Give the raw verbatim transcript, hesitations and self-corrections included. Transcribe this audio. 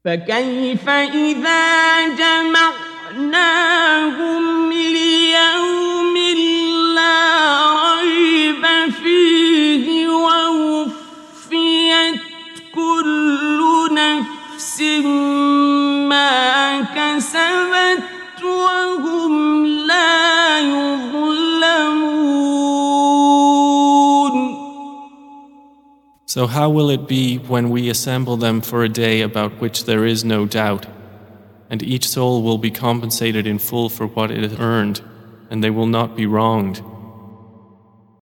فكيف إذا جمعناهم ليوم لا ريب فيه ووفيت كل نفس ما كسبت وهم لا يظلمون. So how will it be when we assemble them for a day about which there is no doubt, and each soul will be compensated in full for what it has earned, and they will not be wronged?